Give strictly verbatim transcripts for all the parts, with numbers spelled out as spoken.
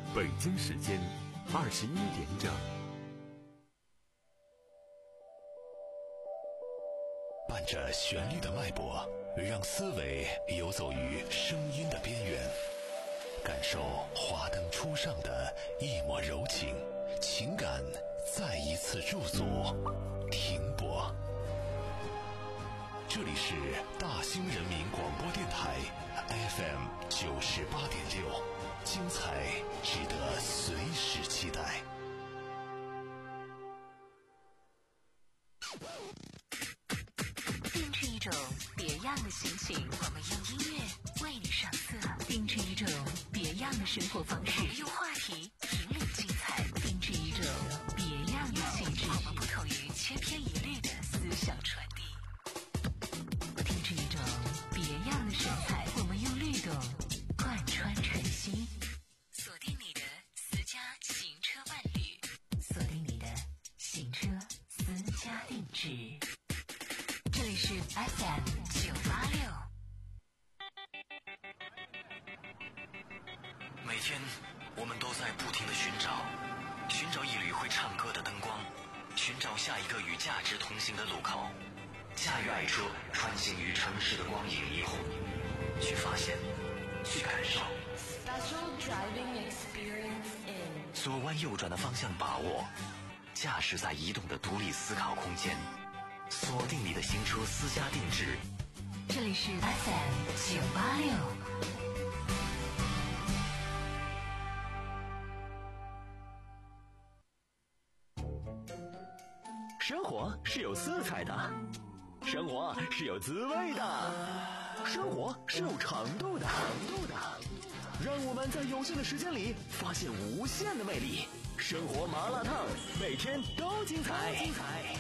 北京时间二十一点整。 伴着旋律的脉搏，让思维游走于声音的边缘，感受华灯初上的一抹柔情，情感再一次驻足停泊。这里是大兴人民广播电台 F M 九十八点六，精彩值得随时期待。 定制一种别样的心情，我们用音乐为你上色；定制一种别样的生活方式，我们用话题引领精彩；定制一种别样的气质，我们不同于千篇一律的思想传递；定制一种别样的神采，我们用律动贯穿晨曦。锁定你的私家行车伴侣，锁定你的行车私家定制。这里是 F M 九八六。 每天我们都在不停地寻找，寻找一缕会唱歌的灯光，寻找下一个与价值同行的路口。驾驭爱车，穿行于城市的光影霓虹，去发现，去感受。 Special driving experience in 左弯右转的方向把握，驾驶在移动的独立思考空间。锁定你的新车私家定制， 这里是 F M 九八六。 生活是有色彩的，生活是有滋味的，生活是有程度的，程度的。让我们在有限的时间里发现无限的魅力。生活麻辣烫，每天都精彩，精彩。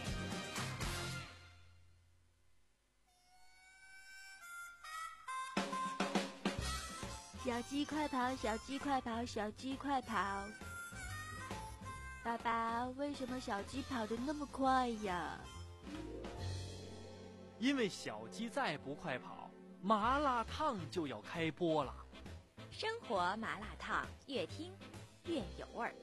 小鸡快跑，小鸡快跑，小鸡快跑！爸爸，为什么小鸡跑得那么快呀？ 因为小鸡再不快跑，麻辣烫就要开播了。 生活麻辣烫，越听越有味儿。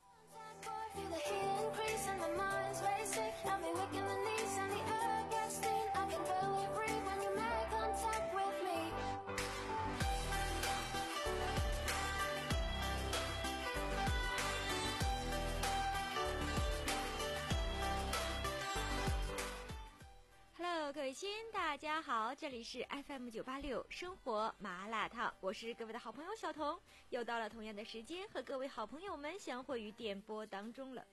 各位亲，大家好，这里是 F M 九八六生活麻辣烫，我是各位的好朋友小彤，又到了同样的时间和各位好朋友们相会于电波当中了。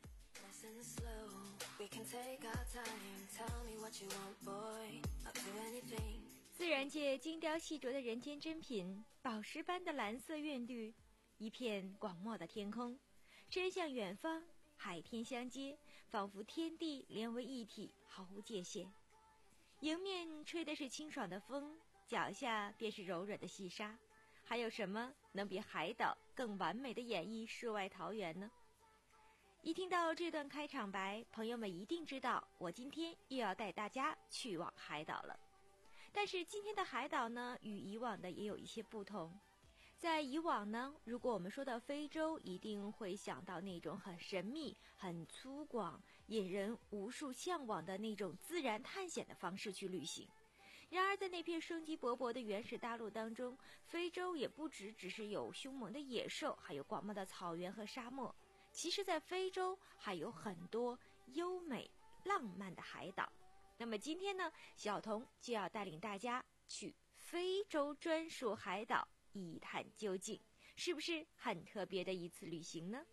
自然界精雕细琢的人间珍品，宝石般的蓝色院绿，一片广袤的天空，伸向远方，海天相接，仿佛天地连为一体，毫无界限。迎面吹的是清爽的风，脚下便是柔软的细沙，还有什么能比海岛更完美的演绎世外桃源呢？一听到这段开场白，朋友们一定知道我今天又要带大家去往海岛了。但是今天的海岛呢，与以往的也有一些不同。在以往呢，如果我们说到非洲，一定会想到那种很神秘、很粗犷、引人无数向往的那种自然探险的方式去旅行。然而在那片生机勃勃的原始大陆当中，非洲也不只只是有凶猛的野兽，还有广袤的草原和沙漠。其实在非洲还有很多优美浪漫的海岛。那么今天呢，小彤就要带领大家去非洲专属海岛一探究竟，是不是很特别的一次旅行呢？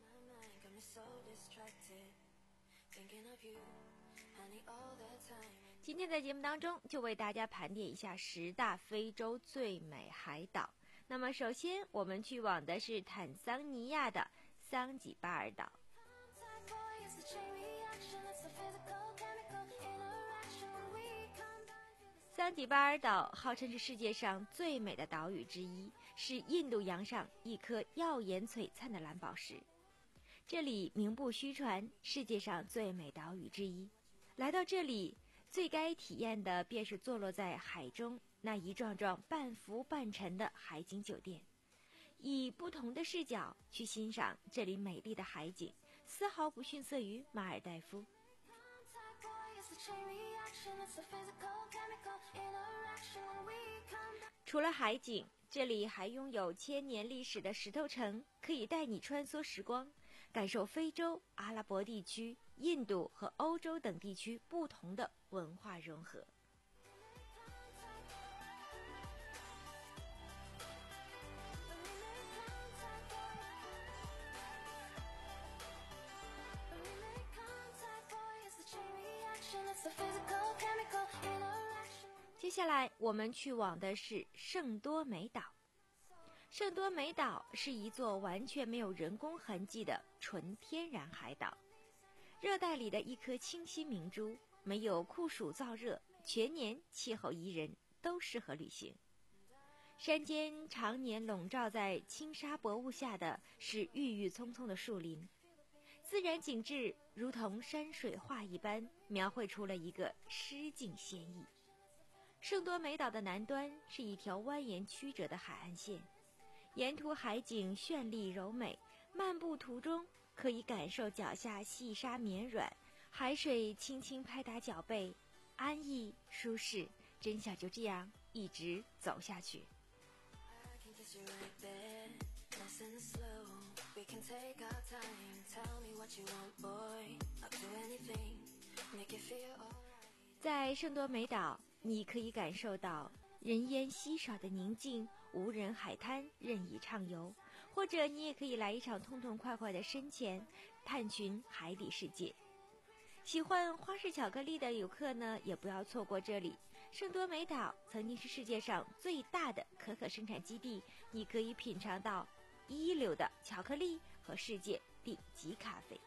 今天在节目当中就为大家盘点一下十大非洲最美海岛。那么首先我们去往的是坦桑尼亚的桑吉巴尔岛。桑吉巴尔岛号称是世界上最美的岛屿之一，是印度洋上一颗耀眼璀璨的蓝宝石。这里名不虚传，世界上最美岛屿之一。来到这里，最该体验的便是坐落在海中那一幢幢半浮半沉的海景酒店。 以不同的视角去欣赏这里美丽的海景，丝毫不逊色于马尔代夫。除了海景，这里还拥有千年历史的石头城，可以带你穿梭时光，感受非洲、阿拉伯地区、印度和欧洲等地区不同的文化融合。接下来我们去往的是圣多美岛。圣多美岛是一座完全没有人工痕迹的纯天然海岛，热带里的一颗清晰明珠，没有酷暑燥热，全年气候宜人，都适合旅行。山间常年笼罩在轻纱薄雾下的是郁郁葱葱的树林，自然景致如同山水画一般，描绘出了一个诗境仙意。圣多美岛的南端是一条蜿蜒曲折的海岸线，沿途海景绚丽柔美，漫步途中可以感受脚下细沙绵软，海水轻轻拍打脚背，安逸舒适，真想就这样一直走下去。在圣多美岛，你可以感受到人烟稀少的宁静，无人海滩任意畅游，或者你也可以来一场痛痛快快的深潜，探寻海底世界。喜欢花式巧克力的游客呢，也不要错过这里。圣多美岛曾经是世界上最大的可可生产基地，你可以品尝到一流的巧克力和世界顶级咖啡。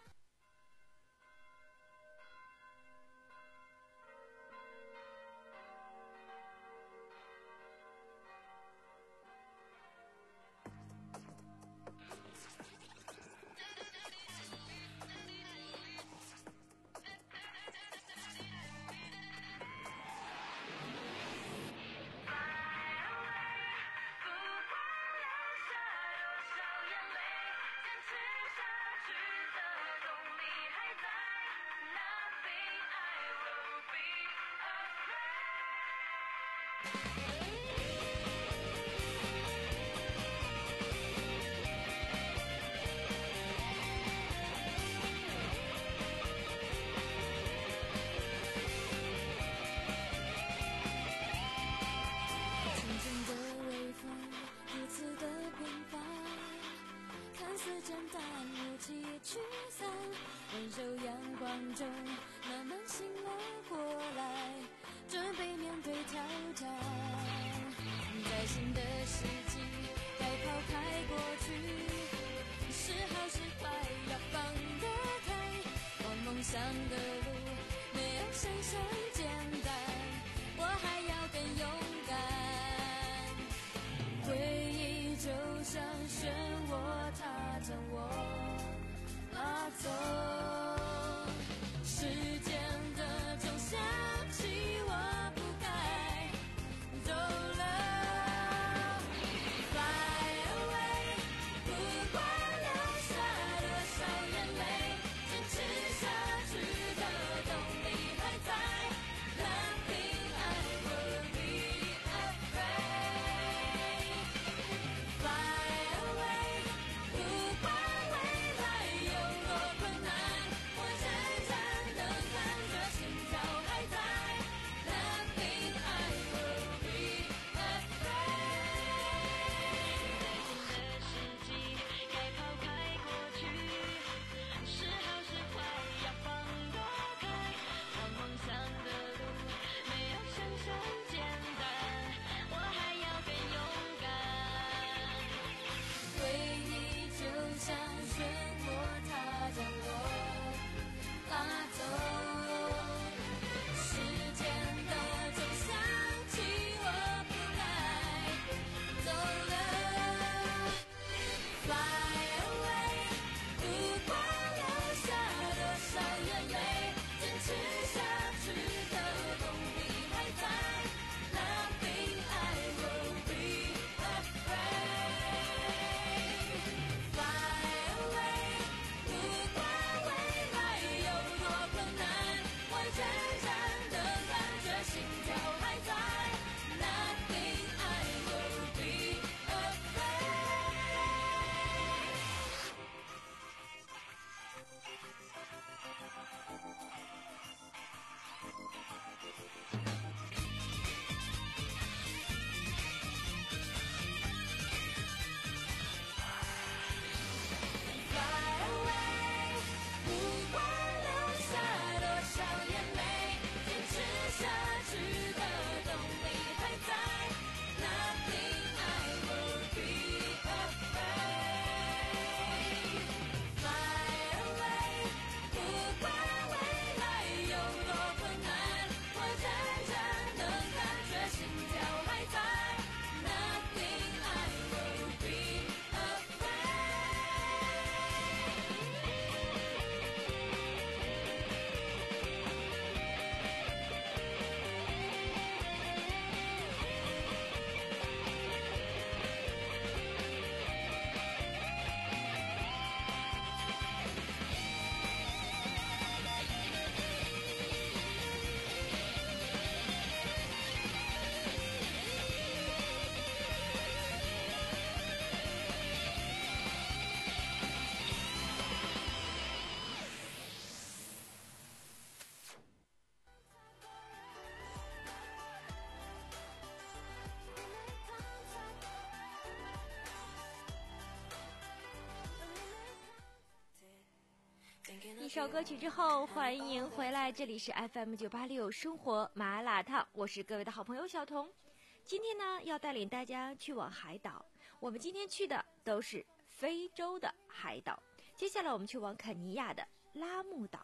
温柔阳光中慢慢醒了过来，准备面对挑战。在新的世纪该抛开过去，是好是坏要放得开，往梦想的路没有想象简单，我还要更勇敢。回忆就像漩涡，它将我拉走，时间的钟响起，我不该走了。 Fly away， 不管流下多少眼泪，坚持下去的动力还在。Nothing I will be afraid。 Fly away， 不管未来有多困难。 首歌曲之后，欢迎回来，这里是 F M 九八六生活麻辣烫，我是各位的好朋友小彤。今天呢，要带领大家去往海岛，我们今天去的都是非洲的海岛。接下来我们去往肯尼亚的拉木岛。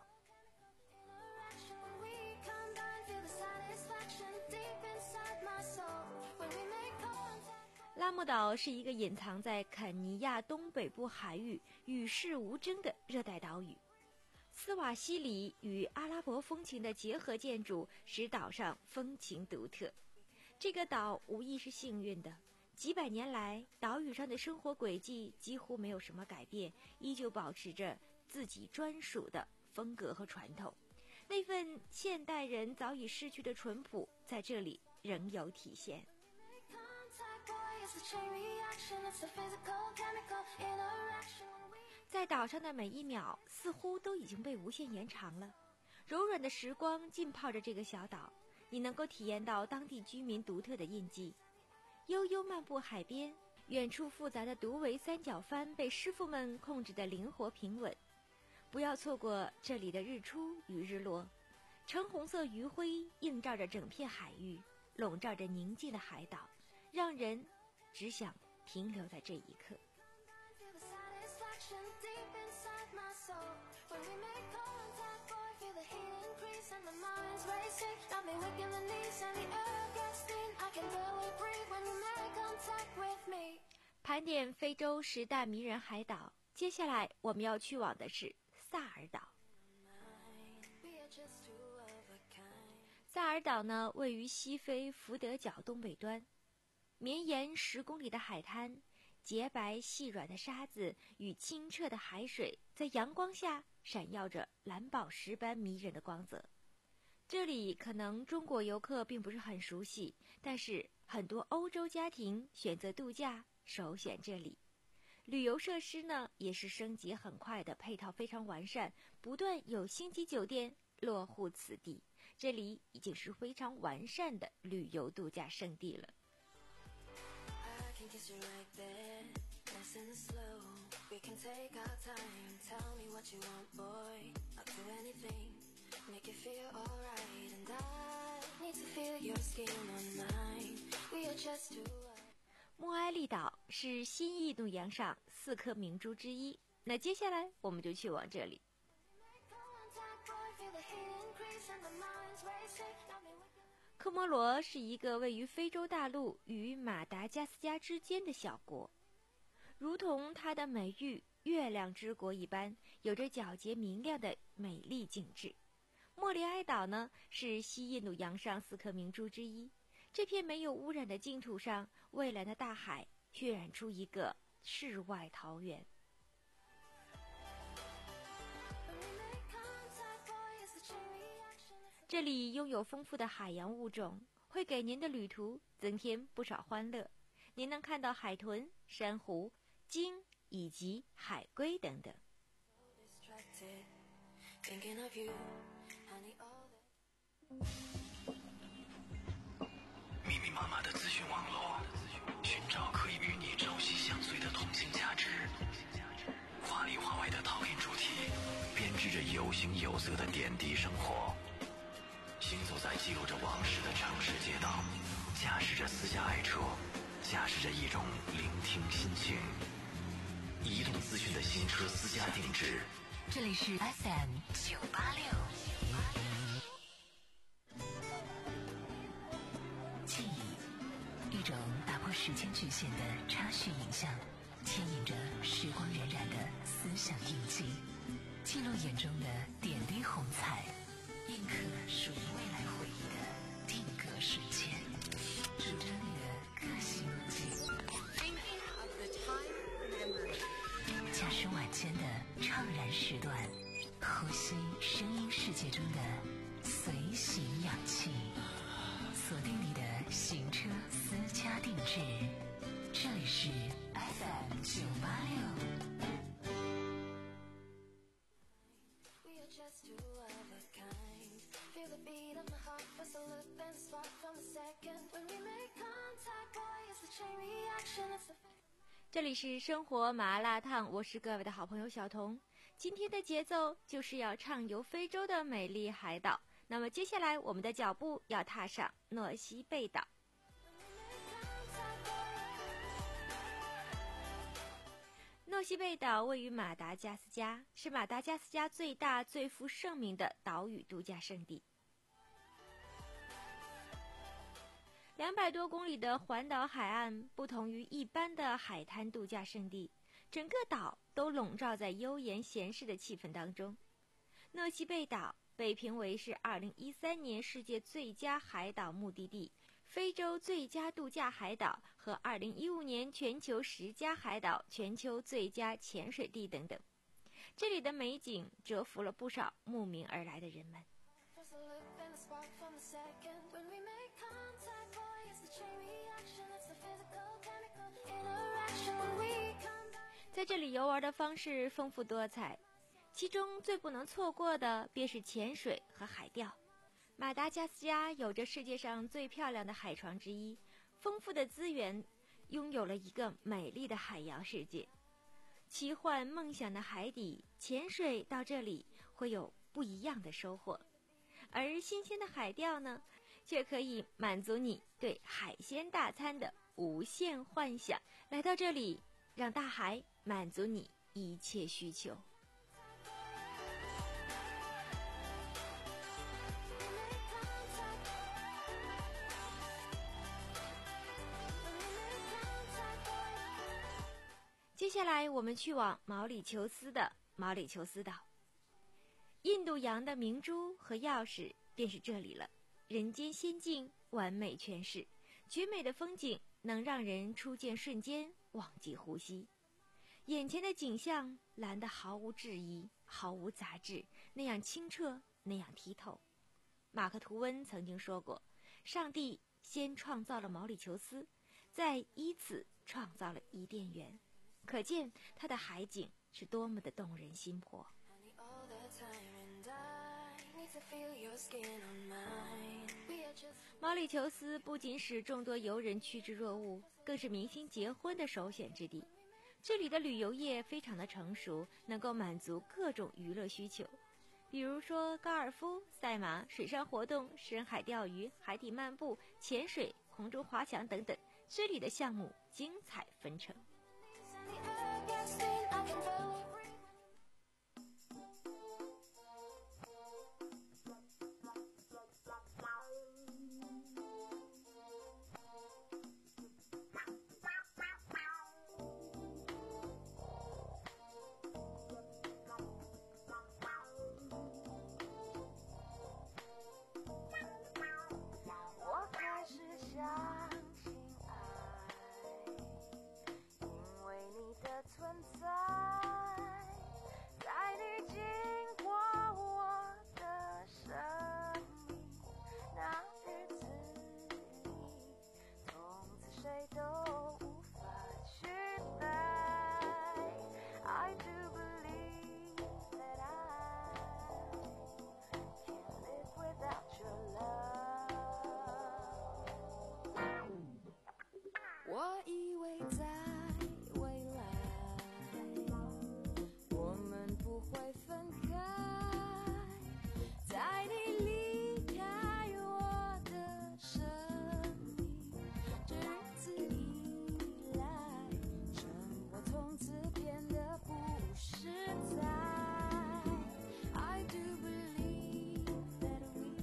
拉木岛是一个隐藏在肯尼亚东北部海域、与世无争的热带岛屿。斯瓦西里与阿拉伯风情的结合建筑使岛上风情独特。这个岛无疑是幸运的，几百年来，岛屿上的生活轨迹几乎没有什么改变，依旧保持着自己专属的风格和传统。那份现代人早已失去的淳朴，在这里仍有体现。在岛上的每一秒似乎都已经被无限延长了，柔软的时光浸泡着这个小岛，你能够体验到当地居民独特的印记。悠悠漫步海边，远处复杂的独围三角帆被师傅们控制得灵活平稳。不要错过这里的日出与日落，橙红色余晖映照着整片海域，笼罩着宁静的海岛，让人只想停留在这一刻。盘点非洲十大迷人海岛，接下来我们要去往的是萨尔岛。萨尔岛呢，位于西非福德角东北端，绵延十公里的海滩，洁白细软的沙子与清澈的海水在阳光下闪耀着蓝宝石般迷人的光泽。这里可能中国游客并不是很熟悉，但是很多欧洲家庭选择度假首选这里。旅游设施呢也是升级很快的，配套非常完善，不断有星级酒店落户此地，这里已经是非常完善的旅游度假胜地了。莫埃利岛是新印度洋上四颗明珠之一，那接下来我们就去往这里。科摩罗是一个位于非洲大陆与马达加斯加之间的小国，如同它的美誉月亮之国一般，有着皎洁明亮的美丽景致。莫里埃岛呢，是西印度洋上四颗明珠之一。这片没有污染的净土上，蔚蓝的大海渲染出一个世外桃源。这里拥有丰富的海洋物种，会给您的旅途增添不少欢乐。您能看到海豚、珊瑚、鲸以及海龟等等。 密密麻麻的资讯网络，寻找可以与你朝夕相随的同性价值。华里华外的讨论主题，编织着有形有色的点滴生活。行走在记录着往事的城市街道，驾驶着私家爱车，驾驶着一种聆听心情。移动资讯的新车私家定制， 这里是 F M 九八六。记忆，一种打破时间局限的插叙影像，牵引着时光荏苒的思想印记，记录眼中的点滴红彩，印刻属于未来回忆的定格瞬间，主张你的个性路径。驾驶晚间的怅然时段，呼吸声音世界中的随行氧气，锁定你的行车私家定制，这里是 F M 九八六。 这里是生活麻辣烫，我是各位的好朋友小彤。 今天的节奏就是要畅游非洲的美丽海岛。那么接下来我们的脚步要踏上诺西贝岛。诺西贝岛位于马达加斯加，是马达加斯加最大最负盛名的岛屿度假胜地。两百多公里的环岛海岸不同于一般的海滩度假胜地，整个岛都笼罩在悠闲闲适的气氛当中。诺西贝岛被评为是二零一三年世界最佳海岛目的地、非洲最佳度假海岛和二零一五年全球十佳海岛、全球最佳潜水地等等。这里的美景折服了不少慕名而来的人们。在这里游玩的方式丰富多彩，其中最不能错过的便是潜水和海钓。马达加斯加有着世界上最漂亮的海床之一，丰富的资源，拥有了一个美丽的海洋世界。奇幻梦想的海底，潜水到这里会有不一样的收获，而新鲜的海钓呢，却可以满足你对海鲜大餐的无限幻想。来到这里，让大海满足你一切需求。接下来我们去往毛里求斯的毛里求斯岛。印度洋的明珠和钥匙便是这里了，人间仙境完美诠释，绝美的风景能让人初见瞬间忘记呼吸。眼前的景象蓝得毫无质疑，毫无杂质，那样清澈，那样剔透。马克吐温曾经说过，上帝先创造了毛里求斯，再依此创造了伊甸园，可见它的海景是多么的动人心魄。毛里求斯不仅使众多游人趋之若鹜，更是明星结婚的首选之地。这里的旅游业非常的成熟，能够满足各种娱乐需求，比如说高尔夫、赛马、水上活动、深海钓鱼、海底漫步、潜水、空中滑翔等等，这里的项目精彩纷呈。 我以为在未来我们不会分开，在你离开我的生命这日子以来，生活从此变得不实在。 I do believe that we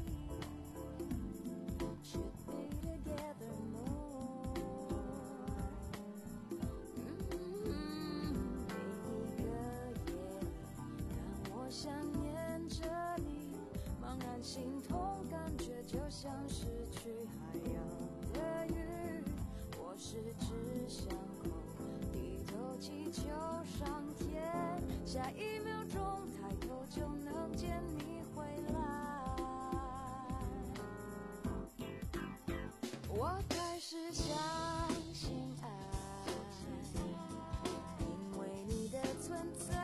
should be together more. 想念着你，茫然心痛，感觉就像失去海洋的鱼。我十指相扣，低头祈求上天，下一秒钟抬头就能见你回来。我开始相信爱，因为你的存在。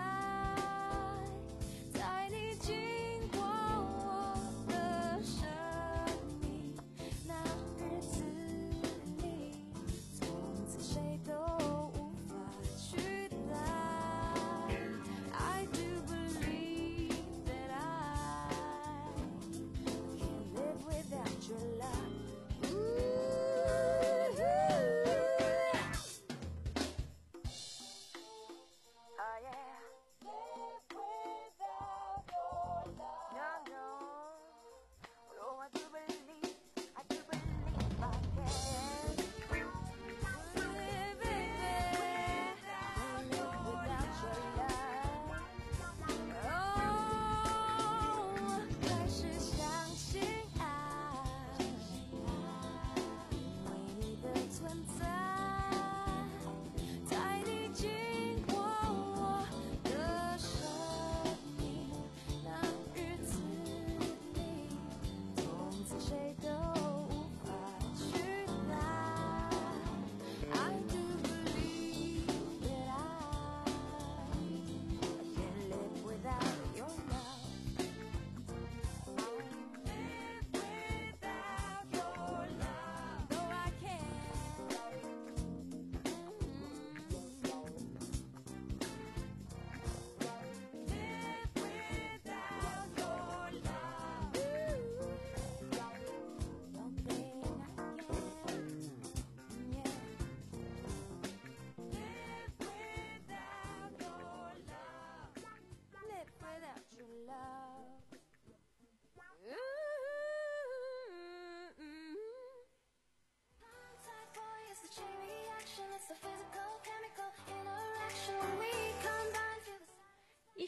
I do believe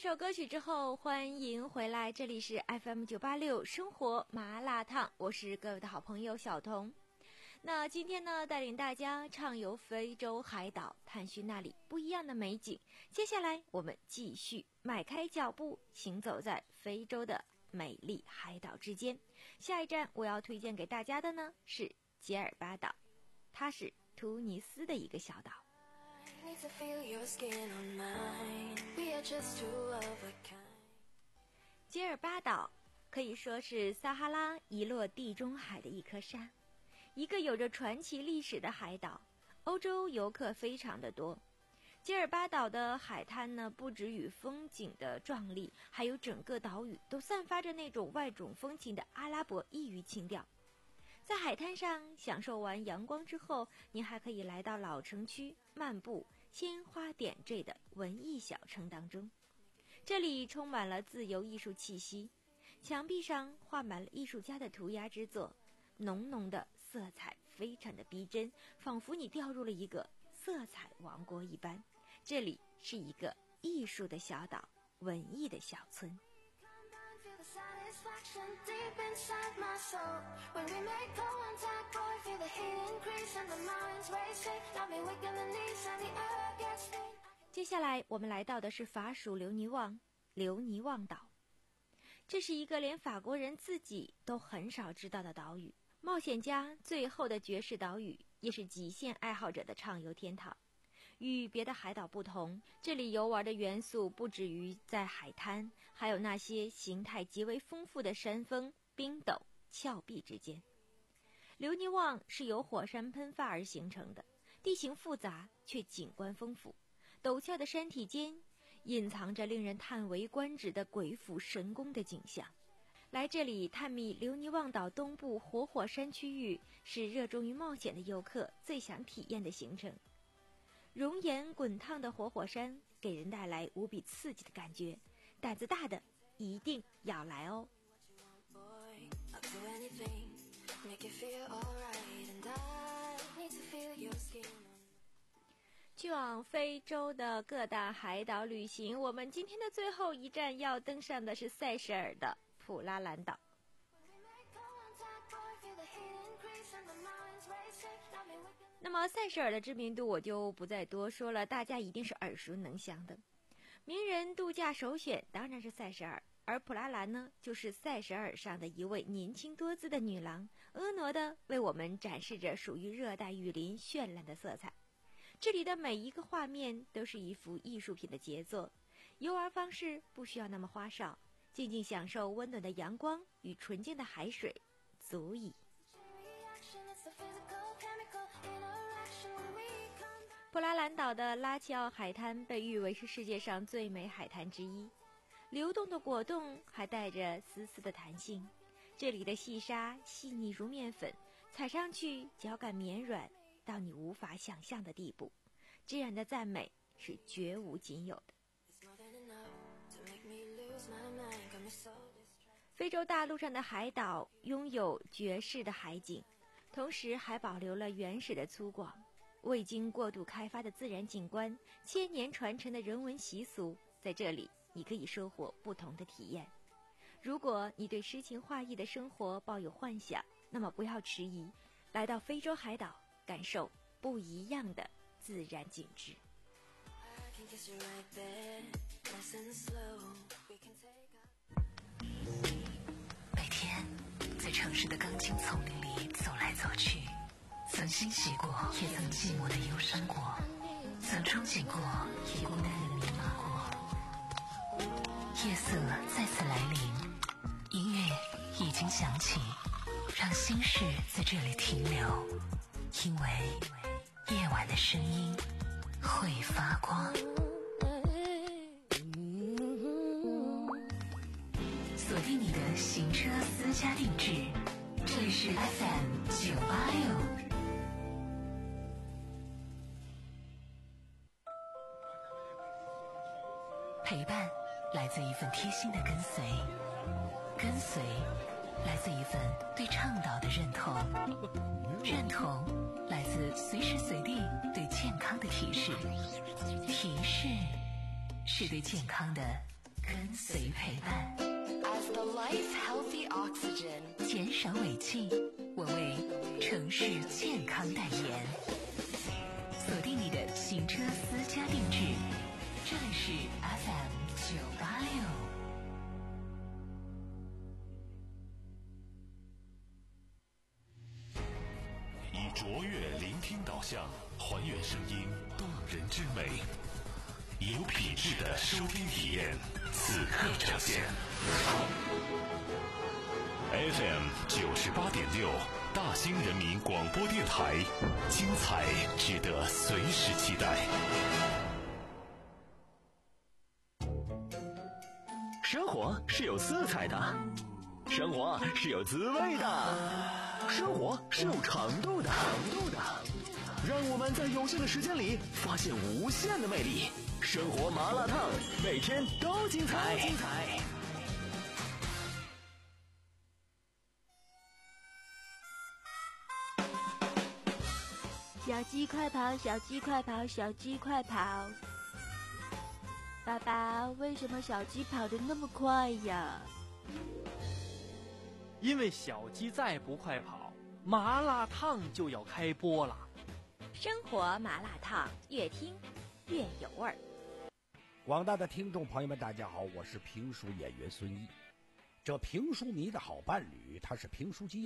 首歌曲之后，欢迎回来，这里是 F M 九八六生活麻辣烫，我是各位的好朋友小彤。那今天呢，带领大家畅游非洲海岛，探寻那里不一样的美景。接下来我们继续迈开脚步，行走在非洲的美丽海岛之间。下一站我要推荐给大家的呢是杰尔巴岛，它是突尼斯的一个小岛。杰尔巴岛可以说是撒哈拉遗落地中海的一颗沙，一个有着传奇历史的海岛，欧洲游客非常的多。杰尔巴岛的海滩呢，不止与风景的壮丽，还有整个岛屿都散发着那种外种风情的阿拉伯异域情调。在海滩上享受完阳光之后，你还可以来到老城区漫步鲜花点缀的文艺小城当中。这里充满了自由艺术气息，墙壁上画满了艺术家的涂鸦之作，浓浓的色彩非常的逼真，仿佛你掉入了一个色彩王国一般。这里是一个艺术的小岛，文艺的小村。接下来我们来到的是法属留尼旺留尼旺岛，这是一个连法国人自己都很少知道的岛屿，冒险家最后的绝世岛屿，也是极限爱好者的畅游天堂。与别的海岛不同，这里游玩的元素不止于在海滩，还有那些形态极为丰富的山峰、冰陡、峭壁之间。留尼旺是由火山喷发而形成的，地形复杂却景观丰富，陡峭的山体间隐藏着令人叹为观止的鬼斧神工的景象。来这里探秘留尼旺岛东部活火山区域，是热衷于冒险的游客最想体验的行程。熔岩滚烫的活火山给人带来无比刺激的感觉，胆子大的一定要来哦。去往非洲的各大海岛旅行，我们今天的最后一站要登上的是塞舌尔的普拉兰岛。那么塞舌尔的知名度我就不再多说了，大家一定是耳熟能详的。名人度假首选当然是塞舌尔，而普拉兰呢，就是塞舌尔上的一位年轻多姿的女郎，婀娜的为我们展示着属于热带雨林绚烂的色彩。这里的每一个画面都是一幅艺术品的杰作，游玩方式不需要那么花哨，静静享受温暖的阳光与纯净的海水足矣。普拉兰岛的拉齐奥海滩被誉为是世界上最美海滩之一，流动的果冻还带着丝丝的弹性，这里的细沙细腻如面粉，踩上去脚感绵软到你无法想象的地步，这样的赞美是绝无仅有的。非洲大陆上的海岛拥有绝世的海景，同时还保留了原始的粗犷，未经过度开发的自然景观，千年传承的人文习俗，在这里你可以收获不同的体验。如果你对诗情画意的生活抱有幻想，那么不要迟疑，来到非洲海岛，感受不一样的自然景致。 每天在城市的钢筋丛林里走来走去，曾欣喜过，也曾寂寞的忧伤过，曾憧憬过，也孤单的迷茫过。夜色再次来临，音乐已经响起，让心事在这里停留，因为夜晚的声音会发光。锁定你的行车私家定制，这里是 F M 九八六。陪伴来自一份贴心的跟随，跟随来自一份对倡导的认同，认同来自随时随地对健康的提示，提示是对健康的跟随陪伴。 As the life healthy oxygen， 减少尾气，我为城市健康代言。锁定你的行车私家定制，这里是 F M 九八六。 以卓越聆听导向，还原声音动人之美，有品质的收听体验，此刻呈现。F M 九十八点六，大兴人民广播电台，精彩值得随时期待。 生活是有色彩的，生活是有滋味的，生活是有程度的，程度的。让我们在有限的时间里发现无限的魅力。生活麻辣烫，每天都精彩。精彩。 小鸡快跑，小鸡快跑，小鸡快跑！爸爸，为什么小鸡跑得那么快呀？ 因为小鸡再不快跑，麻辣烫就要开播了。 生活麻辣烫，越听越有味儿。 广大的听众朋友们，大家好，我是评书演员孙一。这评书迷的好伴侣，他是评书机